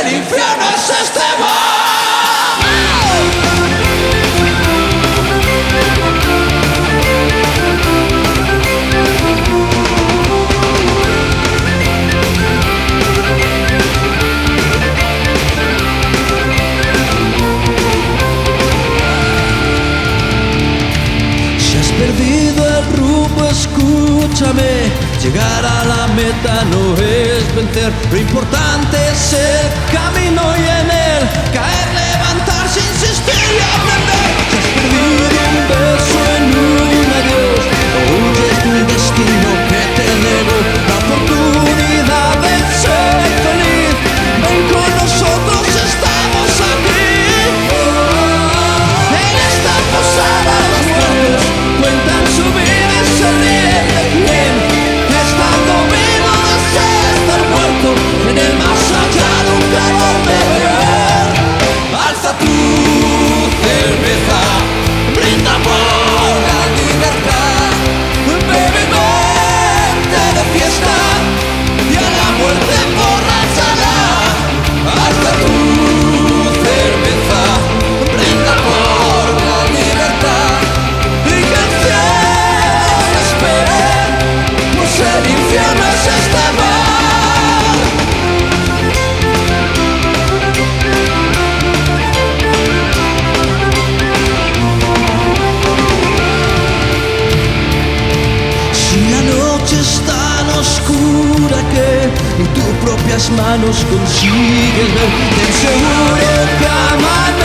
el infierno es este bar. Si has perdido el rumbo, escúchame. Llegar a la meta no es vencer, lo importante es el camino y en él caer, levantarse, insistir y aprender. Si has perdido un beso en un adiós, no huyes del destino que te negó la oportunidad de ser feliz. Ven con nosotros, estamos aquí. En esta posada los muertos cuentan su vida y se ríen de quién. Estando vivo desea estar muerto, en el más allá nunca volver a ver. Alza tu cerveza, brinda por la libertad. Bebe, vente de fiesta y a la muerte emborráchala. Alza tu cerveza, brinda por la libertad. Y que el cielo espere, pues el infierno es este bar. Si la noche es tan oscura que ni tus propias manos consigues ver, ten seguro que aman